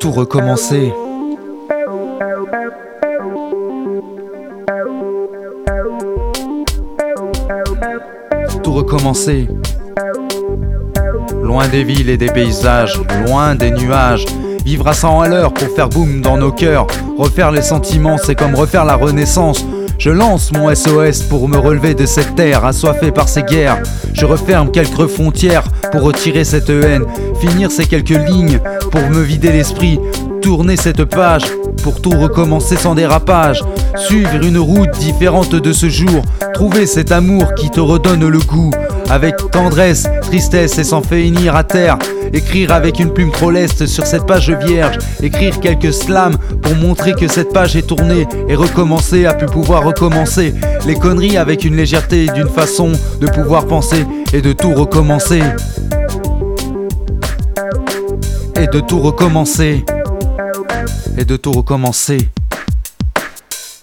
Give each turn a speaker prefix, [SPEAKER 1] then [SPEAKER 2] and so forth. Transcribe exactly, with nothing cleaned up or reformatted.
[SPEAKER 1] tout recommencer. Tout recommencer. Loin des villes et des paysages, loin des nuages. Vivre à cent à l'heure pour faire boum dans nos cœurs. Refaire les sentiments, c'est comme refaire la renaissance. Je lance mon S O S pour me relever de cette terre assoiffée par ces guerres. Je referme quelques frontières pour retirer cette haine. Finir ces quelques lignes pour me vider l'esprit. Tourner cette page pour tout recommencer sans dérapage. Suivre une route différente de ce jour. Trouver cet amour qui te redonne le goût. Avec tendresse, tristesse et sans finir à terre. Écrire avec une plume trop leste sur cette page vierge. Écrire quelques slams pour montrer que cette page est tournée. Et recommencer à plus pouvoir recommencer. Les conneries avec une légèreté, d'une façon de pouvoir penser. Et de tout recommencer. Et de tout recommencer. Et de tout recommencer.